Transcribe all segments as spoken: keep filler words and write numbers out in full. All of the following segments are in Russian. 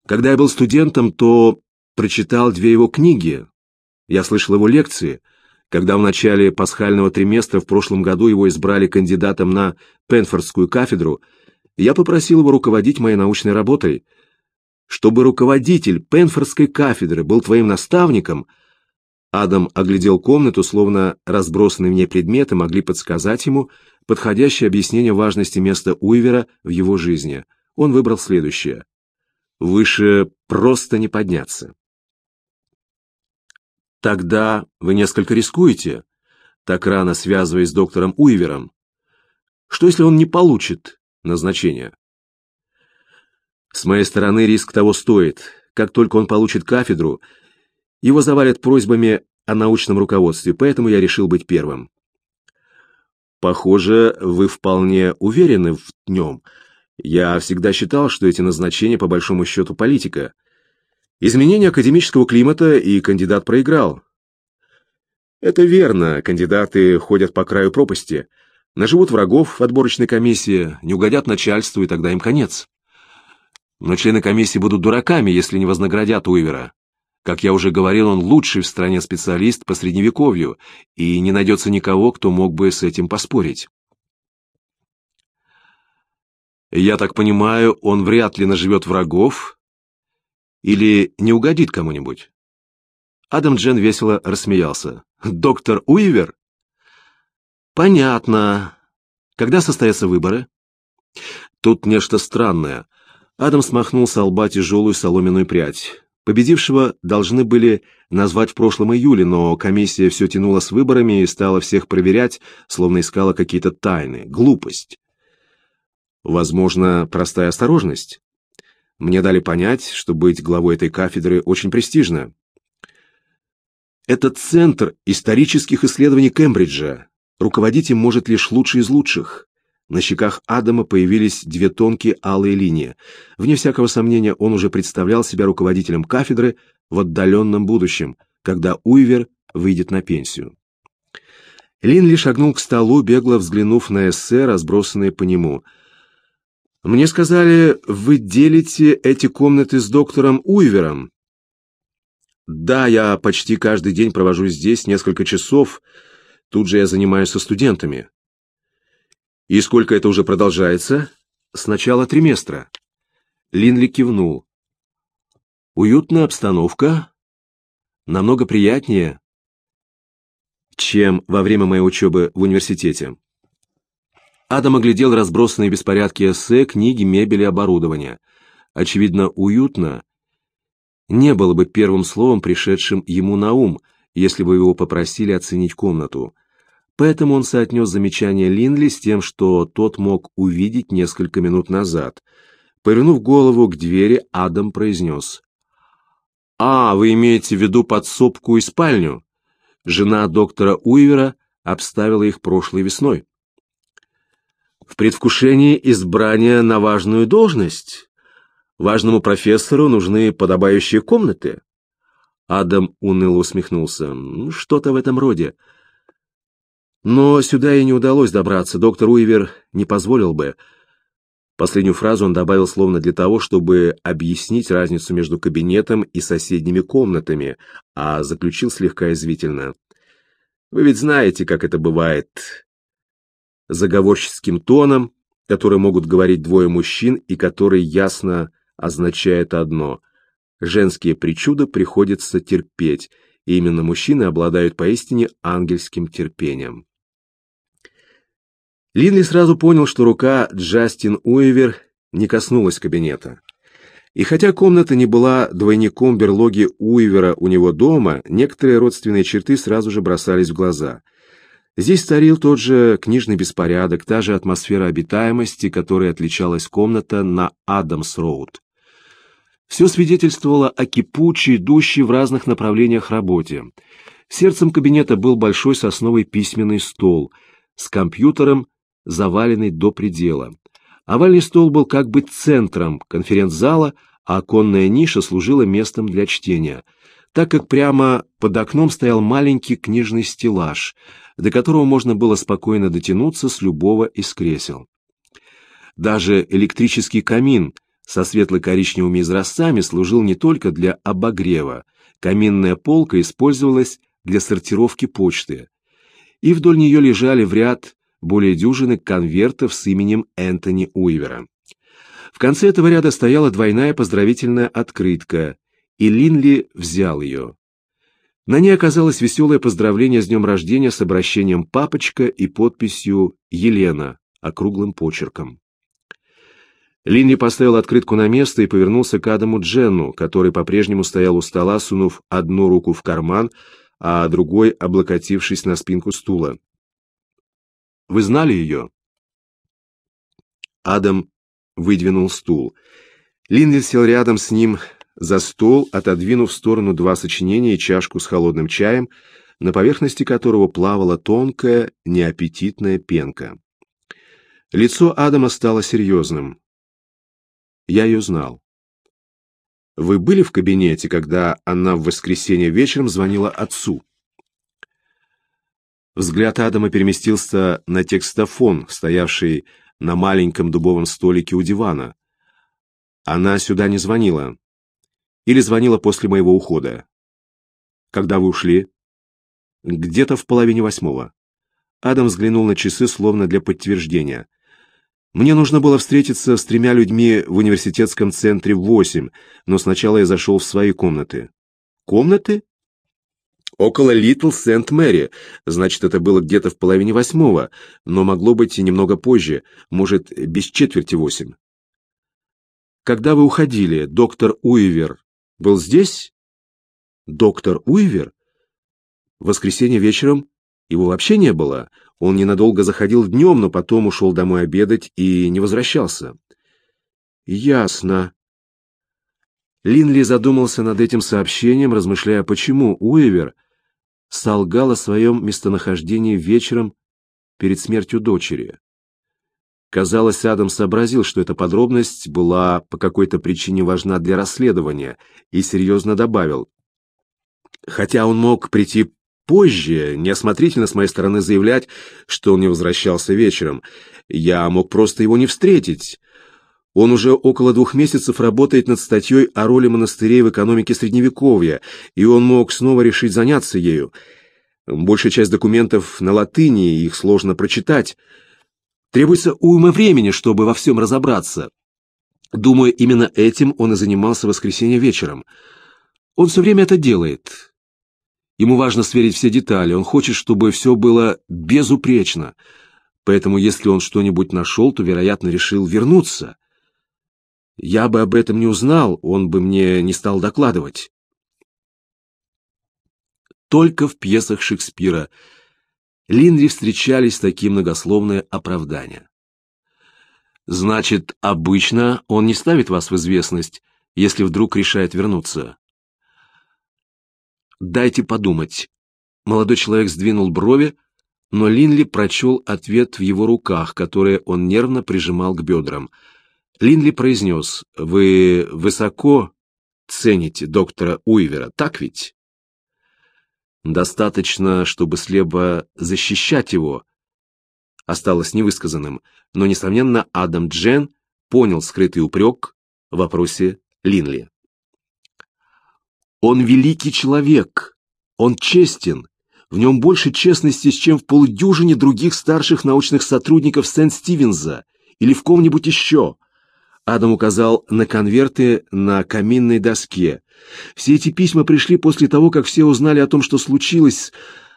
Когда я был студентом, то прочитал две его книги. Я слышал его лекции. Когда в начале пасхального триместра в прошлом году его избрали кандидатом на Пенфордскую кафедру, я попросил его руководить моей научной работой. Чтобы руководитель Пенфордской кафедры был твоим наставником. Адам оглядел комнату, словно разбросанные в ней предметы могли подсказать ему подходящее объяснение важности места Уивера в его жизни. Он выбрал следующее. Выше просто не подняться. Тогда вы несколько рискуете, так рано связываясь с доктором Уивером. Что, если он не получит назначение? С моей стороны риск того стоит. Как только он получит кафедру, его завалят просьбами о научном руководстве, поэтому я решил быть первым. Похоже, вы вполне уверены в нем. Я всегда считал, что эти назначения по большому счету политика. Изменение академического климата, и кандидат проиграл. Это верно, кандидаты ходят по краю пропасти, наживут врагов в отборочной комиссии, не угодят начальству, и тогда им конец. Но члены комиссии будут дураками, если не вознаградят Уивера. Как я уже говорил, он лучший в стране специалист по средневековью, и не найдется никого, кто мог бы с этим поспорить. Я так понимаю, он вряд ли наживет врагов или не угодит кому-нибудь. Адам Джен весело рассмеялся. Доктор Уивер? Понятно. Когда состоятся выборы? Тут нечто странное. Адам смахнул со лба тяжелую соломенную прядь. Победившего должны были назвать в прошлом июле, но комиссия все тянула с выборами и стала всех проверять, словно искала какие-то тайны. Глупость. Возможно, простая осторожность. Мне дали понять, что быть главой этой кафедры очень престижно. Это центр исторических исследований Кембриджа. Руководить им может лишь лучший из лучших. На щеках Адама появились две тонкие алые линии. Вне всякого сомнения, он уже представлял себя руководителем кафедры в отдаленном будущем, когда Уивер выйдет на пенсию. Линли шагнул к столу, бегло взглянув на эссе, разбросанные по нему. «Мне сказали, вы делите эти комнаты с доктором Уивером?» «Да, я почти каждый день провожу здесь несколько часов. Тут же я занимаюсь со студентами». «И сколько это уже продолжается?» «С начала триместра». Линли кивнул. «Уютная обстановка. Намного приятнее, чем во время моей учебы в университете». Адам оглядел разбросанные беспорядки эссе, книги, мебель и оборудования. Очевидно, уютно не было бы первым словом, пришедшим ему на ум, если бы его попросили оценить комнату. Поэтому он соотнес замечание Линли с тем, что тот мог увидеть несколько минут назад. Повернув голову к двери, Адам произнес. «А, вы имеете в виду подсобку и спальню? Жена доктора Уивера обставила их прошлой весной». «В предвкушении избрания на важную должность? Важному профессору нужны подобающие комнаты?» Адам уныло усмехнулся. «Что-то в этом роде. Но сюда и не удалось добраться, доктор Уивер не позволил бы». Последнюю фразу он добавил словно для того, чтобы объяснить разницу между кабинетом и соседними комнатами, а заключил слегка язвительно. «Вы ведь знаете, как это бывает». Заговорческим тоном, который могут говорить двое мужчин и который ясно означает одно. Женские причуды приходится терпеть, и именно мужчины обладают поистине ангельским терпением. Линли сразу понял, что рука Джастин Уивер не коснулась кабинета. И хотя комната не была двойником берлоги Уивера у него дома, некоторые родственные черты сразу же бросались в глаза. Здесь царил тот же книжный беспорядок, та же атмосфера обитаемости, которой отличалась комната на Адамс-Роуд. Все свидетельствовало о кипучей, идущей в разных направлениях работе. Сердцем кабинета был большой сосновый письменный стол с компьютером, заваленный до предела. Овальный стол был как бы центром конференц-зала, а оконная ниша служила местом для чтения, так как прямо под окном стоял маленький книжный стеллаж, до которого можно было спокойно дотянуться с любого из кресел. Даже электрический камин со светло-коричневыми изразцами служил не только для обогрева. Каминная полка использовалась для сортировки почты, и вдоль нее лежали в ряд более дюжины конвертов с именем Энтони Уивера. В конце этого ряда стояла двойная поздравительная открытка, и Линли взял ее. На ней оказалось веселое поздравление с днем рождения с обращением «папочка» и подписью «Елена» округлым почерком. Линли поставил открытку на место и повернулся к Адаму Дженну, который по-прежнему стоял у стола, сунув одну руку в карман, а другой облокотившись на спинку стула. «Вы знали ее?» Адам выдвинул стул. Линли сел рядом с ним за стол, отодвинув в сторону два сочинения и чашку с холодным чаем, на поверхности которого плавала тонкая, неаппетитная пенка. Лицо Адама стало серьезным. «Я ее знал». «Вы были в кабинете, когда она в воскресенье вечером звонила отцу?» Взгляд Адама переместился на текстофон, стоявший на маленьком дубовом столике у дивана. «Она сюда не звонила. Или звонила после моего ухода?» «Когда вы ушли?» «Где-то в половине восьмого». Адам взглянул на часы, словно для подтверждения. «Мне нужно было встретиться с тремя людьми в университетском центре в восемь, но сначала я зашел в свои комнаты». «Комнаты?» «Около Литл Сент-Мэри. Значит, это было где-то в половине восьмого, но могло быть и немного позже, может, без четверти восемь». «Когда вы уходили, доктор Уивер был здесь?» «Доктор Уивер? В воскресенье вечером его вообще не было. Он ненадолго заходил днем, но потом ушел домой обедать и не возвращался». «Ясно». Линли задумался над этим сообщением, размышляя, почему Уивер солгал о своем местонахождении вечером перед смертью дочери. Казалось, Адам сообразил, что эта подробность была по какой-то причине важна для расследования, и серьезно добавил: «Хотя он мог прийти позже, неосмотрительно с моей стороны заявлять, что он не возвращался вечером. Я мог просто его не встретить. Он уже около двух месяцев работает над статьей о роли монастырей в экономике Средневековья, и он мог снова решить заняться ею. Большая часть документов на латыни, их сложно прочитать. Требуется уйма времени, чтобы во всем разобраться. Думаю, именно этим он и занимался в воскресенье вечером. Он все время это делает. Ему важно сверить все детали, он хочет, чтобы все было безупречно. Поэтому, если он что-нибудь нашел, то, вероятно, решил вернуться. Я бы об этом не узнал, он бы мне не стал докладывать». Только в пьесах Шекспира Линли встречались такие многословные оправдания. «Значит, обычно он не ставит вас в известность, если вдруг решает вернуться?» «Дайте подумать». Молодой человек сдвинул брови, но Линли прочел ответ в его руках, которые он нервно прижимал к бедрам. Линли произнес: «Вы высоко цените доктора Уивера, так ведь?» «Достаточно, чтобы слепо защищать его», осталось невысказанным, но, несомненно, Адам Джен понял скрытый упрек в вопросе Линли. «Он великий человек, он честен, в нем больше честности, чем в полудюжине других старших научных сотрудников Сент-Стивенса или в ком-нибудь еще». Адам указал на конверты на каминной доске. «Все эти письма пришли после того, как все узнали о том, что случилось.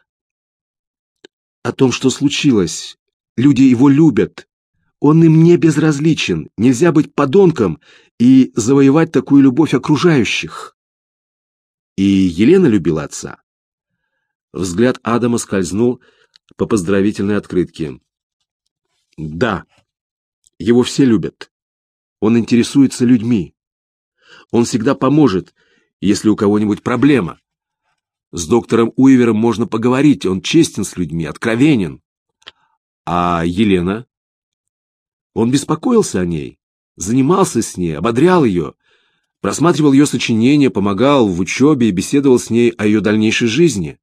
О том, что случилось. Люди его любят. Он им не безразличен. Нельзя быть подонком и завоевать такую любовь окружающих». «И Елена любила отца?» Взгляд Адама скользнул по поздравительной открытке. «Да, его все любят. Он интересуется людьми. Он всегда поможет, если у кого-нибудь проблема. С доктором Уивером можно поговорить, он честен с людьми, откровенен. А Елена? Он беспокоился о ней, занимался с ней, ободрял ее, просматривал ее сочинения, помогал в учебе и беседовал с ней о ее дальнейшей жизни.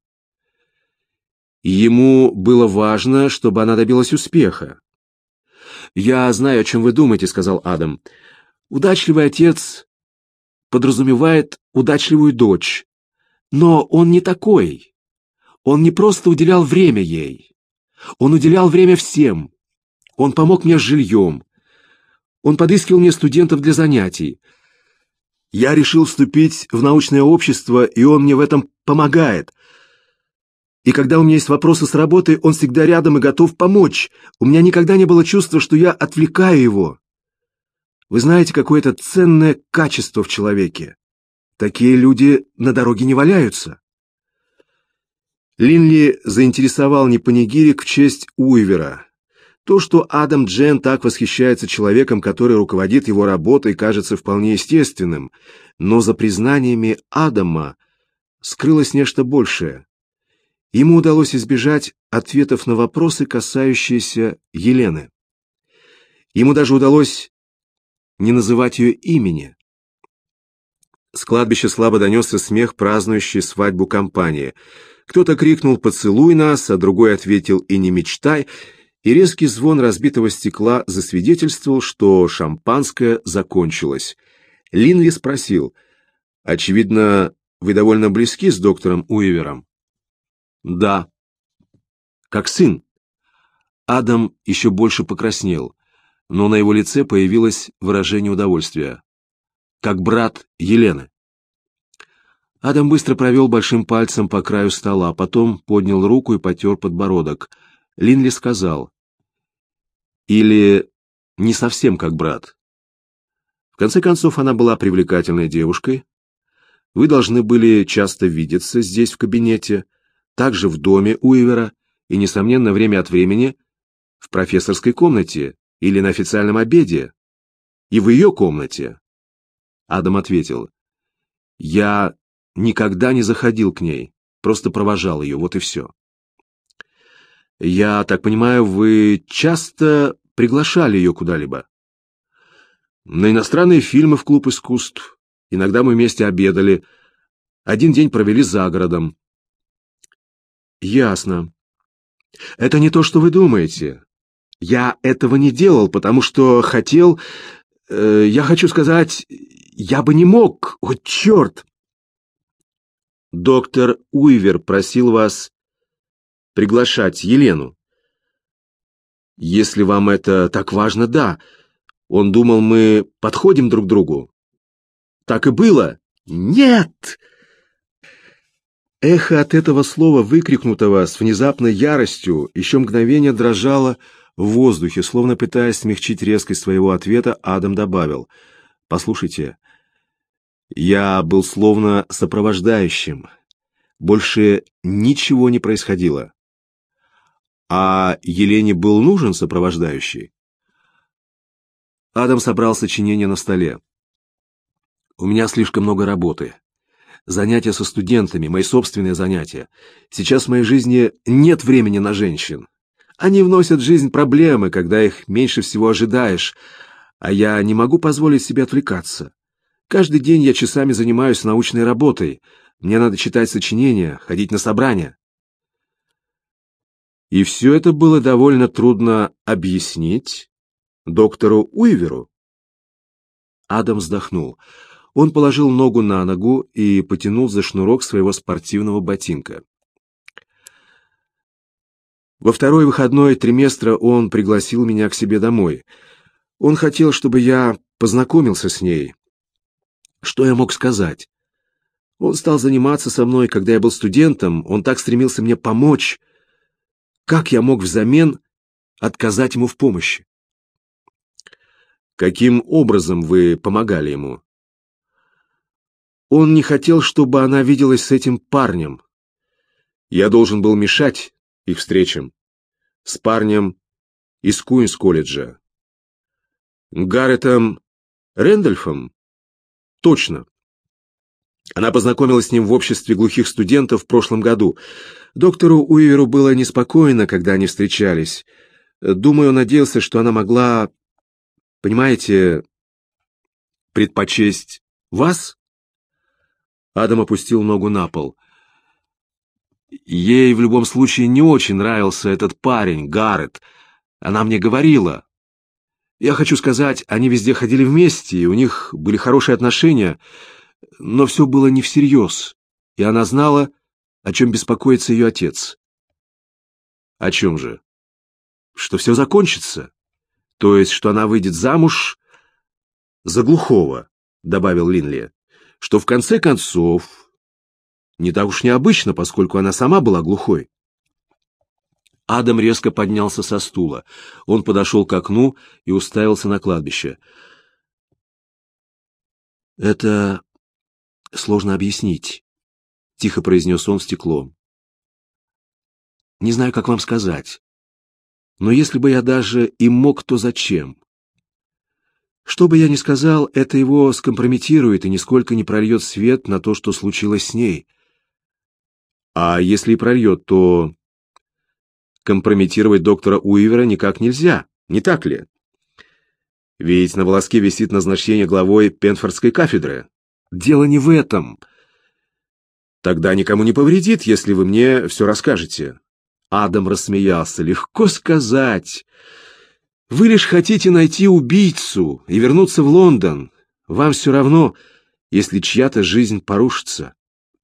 Ему было важно, чтобы она добилась успеха. «Я знаю, о чем вы думаете», — сказал Адам. Удачливый отец подразумевает удачливую дочь, но он не такой. Он не просто уделял время ей. Он уделял время всем. Он помог мне с жильем. Он подыскивал мне студентов для занятий. Я решил вступить в научное общество, и он мне в этом помогает. И когда у меня есть вопросы с работой, он всегда рядом и готов помочь. У меня никогда не было чувства, что я отвлекаю его. Вы знаете, какое это ценное качество в человеке. Такие люди на дороге не валяются. Линли заинтересовал не панигирик в честь Уивера. То, что Адам Джен так восхищается человеком, который руководит его работой, кажется вполне естественным, но за признаниями Адама скрылось нечто большее. Ему удалось избежать ответов на вопросы, касающиеся Елены. Ему даже удалось не называть ее имени. С кладбища слабо донесся смех, празднующий свадьбу компании. Кто-то крикнул «Поцелуй нас», а другой ответил «И не мечтай», и резкий звон разбитого стекла засвидетельствовал, что шампанское закончилось. Линли спросил: «Очевидно, вы довольно близки с доктором Уивером?» «Да». «Как сын?» Адам еще больше покраснел, но на его лице появилось выражение удовольствия. «Как брат Елены». Адам быстро провел большим пальцем по краю стола, потом поднял руку и потер подбородок. Линли сказал: «Или не совсем как брат. В конце концов, она была привлекательной девушкой. Вы должны были часто видеться здесь в кабинете, также в доме Уивера и, несомненно, время от времени в профессорской комнате или на официальном обеде, и в ее комнате». Адам ответил: «Я никогда не заходил к ней, просто провожал ее, вот и все». «Я так понимаю, вы часто приглашали ее куда-либо?» «На иностранные фильмы в клуб искусств. Иногда мы вместе обедали. Один день провели за городом». «Ясно. Это не то, что вы думаете. Я этого не делал, потому что хотел... Э, я хочу сказать, я бы не мог. О, черт!» «Доктор Уивер просил вас приглашать Елену?» «Если вам это так важно, да. Он думал, мы подходим друг к другу». «Так и было». «Нет!» Эхо от этого слова, выкрикнутого с внезапной яростью, еще мгновение дрожало в воздухе, словно пытаясь смягчить резкость своего ответа. Адам добавил: «Послушайте, я был словно сопровождающим. Больше ничего не происходило». «А Елене был нужен сопровождающий?» Адам собрал сочинение на столе. «У меня слишком много работы. Занятия со студентами, мои собственные занятия. Сейчас в моей жизни нет времени на женщин. Они вносят в жизнь проблемы, когда их меньше всего ожидаешь, а я не могу позволить себе отвлекаться. Каждый день я часами занимаюсь научной работой. Мне надо читать сочинения, ходить на собрания». И все это было довольно трудно объяснить доктору Уиверу. Адам вздохнул. Он положил ногу на ногу и потянул за шнурок своего спортивного ботинка. Во второй выходной триместра он пригласил меня к себе домой. Он хотел, чтобы я познакомился с ней. Что я мог сказать? Он стал заниматься со мной, когда я был студентом, он так стремился мне помочь. Как я мог взамен отказать ему в помощи? Каким образом вы помогали ему? Он не хотел, чтобы она виделась с этим парнем. Я должен был мешать их встречам с парнем из Куинс-колледжа. Гарретом Рэндольфом? Точно. Она познакомилась с ним в обществе глухих студентов в прошлом году. Доктору Уиверу было неспокойно, когда они встречались. Думаю, он надеялся, что она могла, понимаете, предпочесть вас? Адам опустил ногу на пол. Ей в любом случае не очень нравился этот парень, Гаррет. Она мне говорила. Я хочу сказать, они везде ходили вместе, и у них были хорошие отношения, но все было не всерьез, и она знала, о чем беспокоится ее отец. О чем же? Что все закончится, то есть, что она выйдет замуж за глухого, добавил Линли, что в конце концов не так уж необычно, поскольку она сама была глухой. Адам резко поднялся со стула. Он подошел к окну и уставился на кладбище. «Это сложно объяснить», — тихо произнес он в стекло. «Не знаю, как вам сказать. Но если бы я даже и мог, то зачем? Что бы я ни сказал, это его скомпрометирует и нисколько не прольет свет на то, что случилось с ней. А если и прольет, то компрометировать доктора Уивера никак нельзя, не так ли? Ведь на волоске висит назначение главой Пенфордской кафедры. Дело не в этом. Тогда никому не повредит, если вы мне все расскажете». Адам рассмеялся. «Легко сказать. Вы лишь хотите найти убийцу и вернуться в Лондон. Вам все равно, если чья-то жизнь порушится».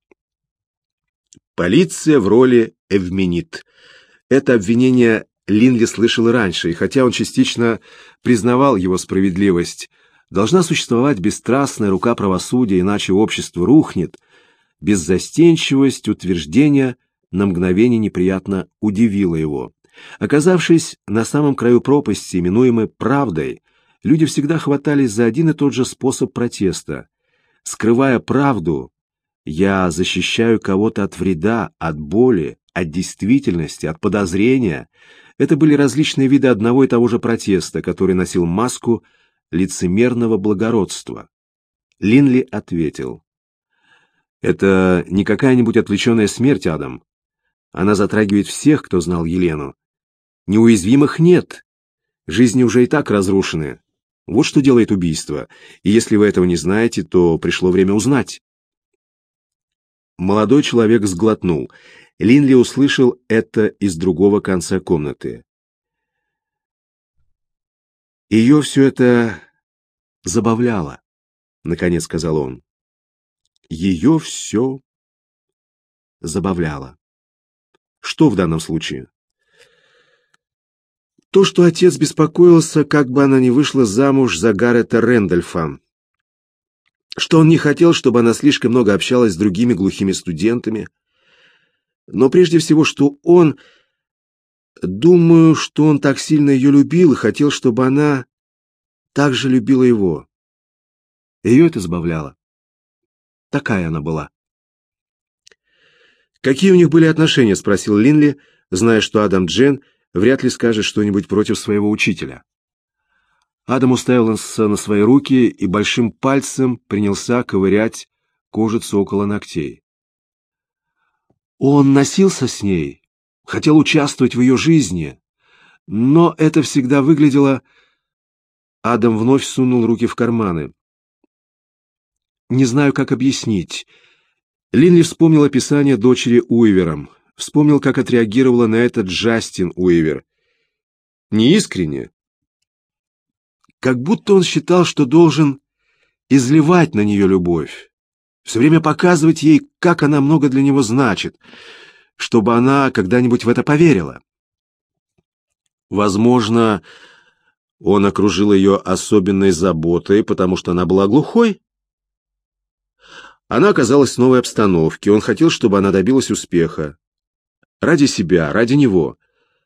Полиция в роли Эвменит. Это обвинение Линли слышал и раньше, и хотя он частично признавал его справедливость, должна существовать бесстрастная рука правосудия, иначе общество рухнет. Беззастенчивость утверждения на мгновение неприятно удивила его. Оказавшись на самом краю пропасти, именуемой правдой, люди всегда хватались за один и тот же способ протеста. Скрывая правду, я защищаю кого-то от вреда, от боли, от действительности, от подозрения. Это были различные виды одного и того же протеста, который носил маску лицемерного благородства. Линли ответил: «Это не какая-нибудь отвлеченная смерть, Адам. Она затрагивает всех, кто знал Елену. Неуязвимых нет. Жизни уже и так разрушены. Вот что делает убийство. И если вы этого не знаете, то пришло время узнать». Молодой человек сглотнул. Линли услышал это из другого конца комнаты. «Ее все это забавляло», — наконец сказал он. «Ее все забавляло». «Что в данном случае?» «То, что отец беспокоился, как бы она ни вышла замуж за Гаррета Рэндольфа. Что он не хотел, чтобы она слишком много общалась с другими глухими студентами. Но прежде всего, что он... Думаю, что он так сильно ее любил и хотел, чтобы она так же любила его. Ее это забавляло. Такая она была». «Какие у них были отношения?» — спросил Линли, зная, что Адам Джен вряд ли скажет что-нибудь против своего учителя. Адам уставился на свои руки и большим пальцем принялся ковырять кожицу около ногтей. Он носился с ней, хотел участвовать в ее жизни, но это всегда выглядело... Адам вновь сунул руки в карманы. «Не знаю, как объяснить». Линли вспомнил описание дочери Уивером, вспомнил, как отреагировала на это Джастин Уивер. Неискренне. Как будто он считал, что должен изливать на нее любовь, все время показывать ей, как она много для него значит, чтобы она когда-нибудь в это поверила. Возможно, он окружил ее особенной заботой, потому что она была глухой. Она оказалась в новой обстановке, он хотел, чтобы она добилась успеха. Ради себя, ради него.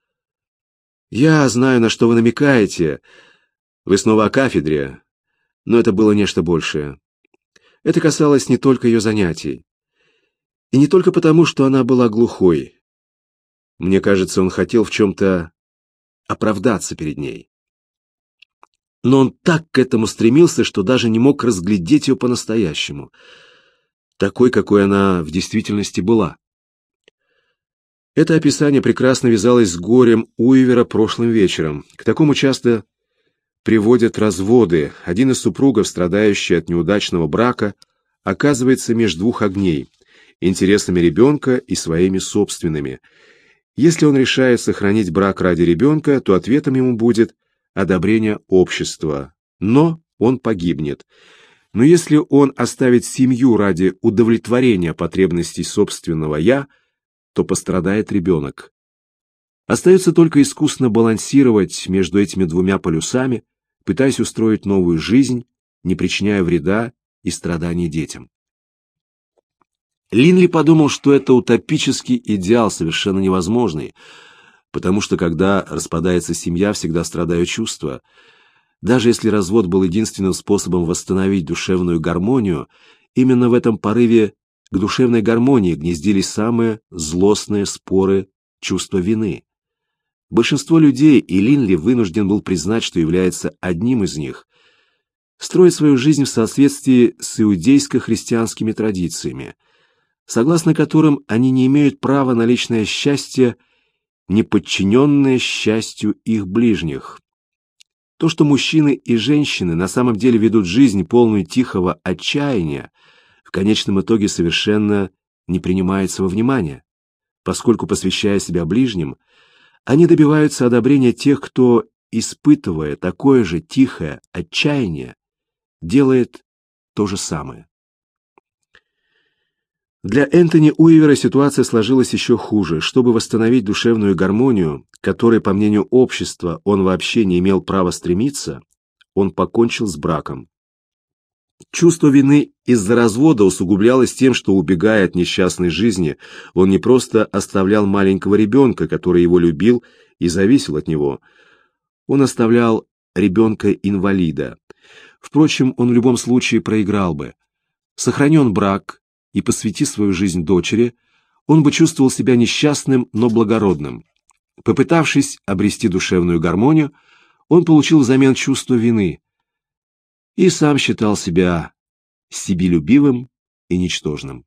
Я знаю, на что вы намекаете. Вы снова о кафедре, но это было нечто большее. Это касалось не только ее занятий. И не только потому, что она была глухой. Мне кажется, он хотел в чем-то оправдаться перед ней. Но он так к этому стремился, что даже не мог разглядеть ее по-настоящему, такой, какой она в действительности была. Это описание прекрасно вязалось с горем Уивера прошлым вечером. К такому часто приводят разводы. Один из супругов, страдающий от неудачного брака, оказывается между двух огней – интересами ребенка и своими собственными. Если он решает сохранить брак ради ребенка, то ответом ему будет одобрения общества, но он погибнет. Но если он оставит семью ради удовлетворения потребностей собственного «я», то пострадает ребенок. Остается только искусно балансировать между этими двумя полюсами, пытаясь устроить новую жизнь, не причиняя вреда и страданий детям. Линли подумал, что это утопический идеал, совершенно невозможный, потому что когда распадается семья, всегда страдают чувства. Даже если развод был единственным способом восстановить душевную гармонию, именно в этом порыве к душевной гармонии гнездились самые злостные споры чувства вины. Большинство людей, и Линли вынужден был признать, что является одним из них, строят свою жизнь в соответствии с иудейско-христианскими традициями, согласно которым они не имеют права на личное счастье, не подчиненное счастью их ближних. То, что мужчины и женщины на самом деле ведут жизнь, полную тихого отчаяния, в конечном итоге совершенно не принимается во внимание, поскольку, посвящая себя ближним, они добиваются одобрения тех, кто, испытывая такое же тихое отчаяние, делает то же самое. Для Энтони Уивера ситуация сложилась еще хуже. Чтобы восстановить душевную гармонию, к которой, по мнению общества, он вообще не имел права стремиться, он покончил с браком. Чувство вины из-за развода усугублялось тем, что, убегая от несчастной жизни, он не просто оставлял маленького ребенка, который его любил и зависел от него, он оставлял ребенка-инвалида. Впрочем, он в любом случае проиграл бы. Сохранен брак, и посвяти свою жизнь дочери, он бы чувствовал себя несчастным, но благородным. Попытавшись обрести душевную гармонию, он получил взамен чувство вины и сам считал себя себелюбивым и ничтожным.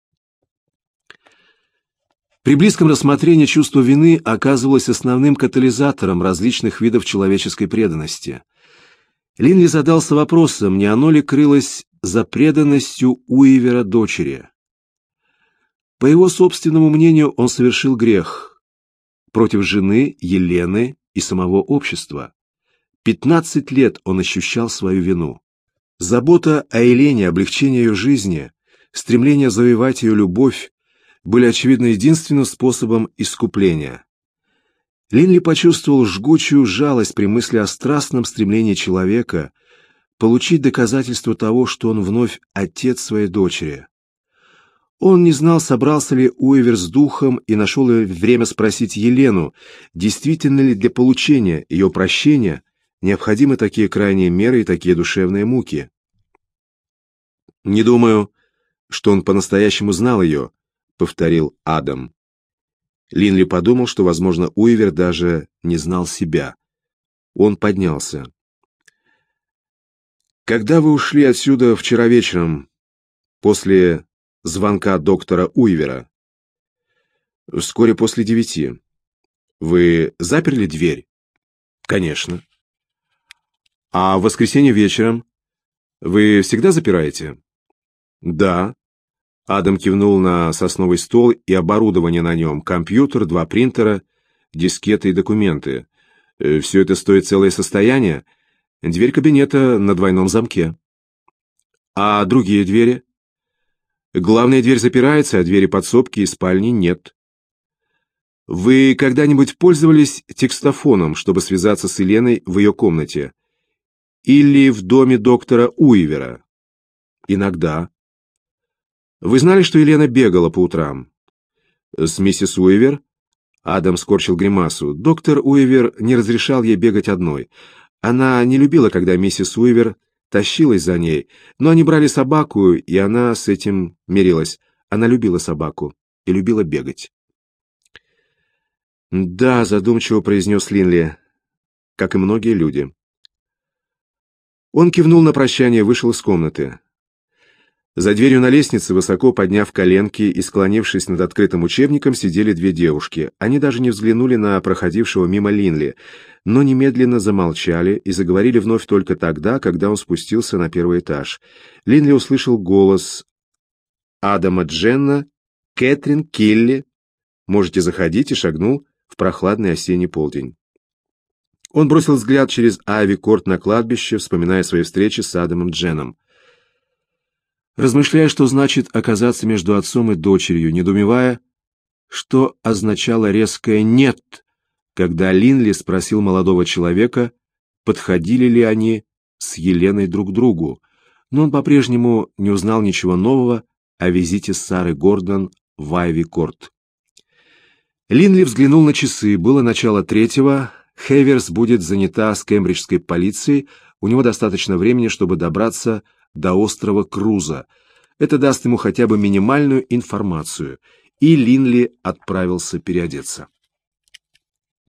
При близком рассмотрении чувство вины оказывалось основным катализатором различных видов человеческой преданности. Линли задался вопросом, не оно ли крылось за преданностью Уивера дочери. По его собственному мнению, он совершил грех против жены, Елены и самого общества. Пятнадцать лет он ощущал свою вину. Забота о Елене, облегчение ее жизни, стремление завоевать ее любовь были, очевидно, единственным способом искупления. Линли почувствовал жгучую жалость при мысли о страстном стремлении человека получить доказательство того, что он вновь отец своей дочери. Он не знал, собрался ли Уивер с духом и нашел ли время спросить Елену, действительно ли для получения ее прощения необходимы такие крайние меры и такие душевные муки. «Не думаю, что он по-настоящему знал ее», — повторил Адам. Линли подумал, что, возможно, Уивер даже не знал себя. Он поднялся. «Когда вы ушли отсюда вчера вечером, после звонка доктора Уивера?» «Вскоре после девяти. Вы заперли дверь?» «Конечно». «А в воскресенье вечером вы всегда запираете?» «Да». Адам кивнул на сосновый стол и оборудование на нем, компьютер, два принтера, дискеты и документы. «Все это стоит целое состояние. Дверь кабинета на двойном замке». «А другие двери?» «Главная дверь запирается, а двери подсобки и спальни нет». «Вы когда-нибудь пользовались текстофоном, чтобы связаться с Еленой в ее комнате? Или в доме доктора Уивера?» «Иногда». «Вы знали, что Елена бегала по утрам?» «С миссис Уивер?» Адам скорчил гримасу. «Доктор Уивер не разрешал ей бегать одной. Она не любила, когда миссис Уивер тащилась за ней, но они брали собаку, и она с этим мирилась. Она любила собаку и любила бегать». «Да», — задумчиво произнес Линли, — «как и многие люди». Он кивнул на прощание и вышел из комнаты. За дверью на лестнице, высоко подняв коленки и склонившись над открытым учебником, сидели две девушки. Они даже не взглянули на проходившего мимо Линли, но немедленно замолчали и заговорили вновь только тогда, когда он спустился на первый этаж. Линли услышал голос Адама Дженна: «Кэтрин, Келли, можете заходить», и шагнул в прохладный осенний полдень. Он бросил взгляд через Айви-Корт на кладбище, вспоминая свои встречи с Адамом Дженом. Размышляя, что значит оказаться между отцом и дочерью, недоумевая, что означало резкое «нет», когда Линли спросил молодого человека, подходили ли они с Еленой друг другу, но он по-прежнему не узнал ничего нового о визите Сары Гордон в Айви-Корт. Линли взглянул на часы, было начало третьего, Хейверс будет занята с кембриджской полицией, у него достаточно времени, чтобы добраться до острова Круза. Это даст ему хотя бы минимальную информацию, и Линли отправился переодеться.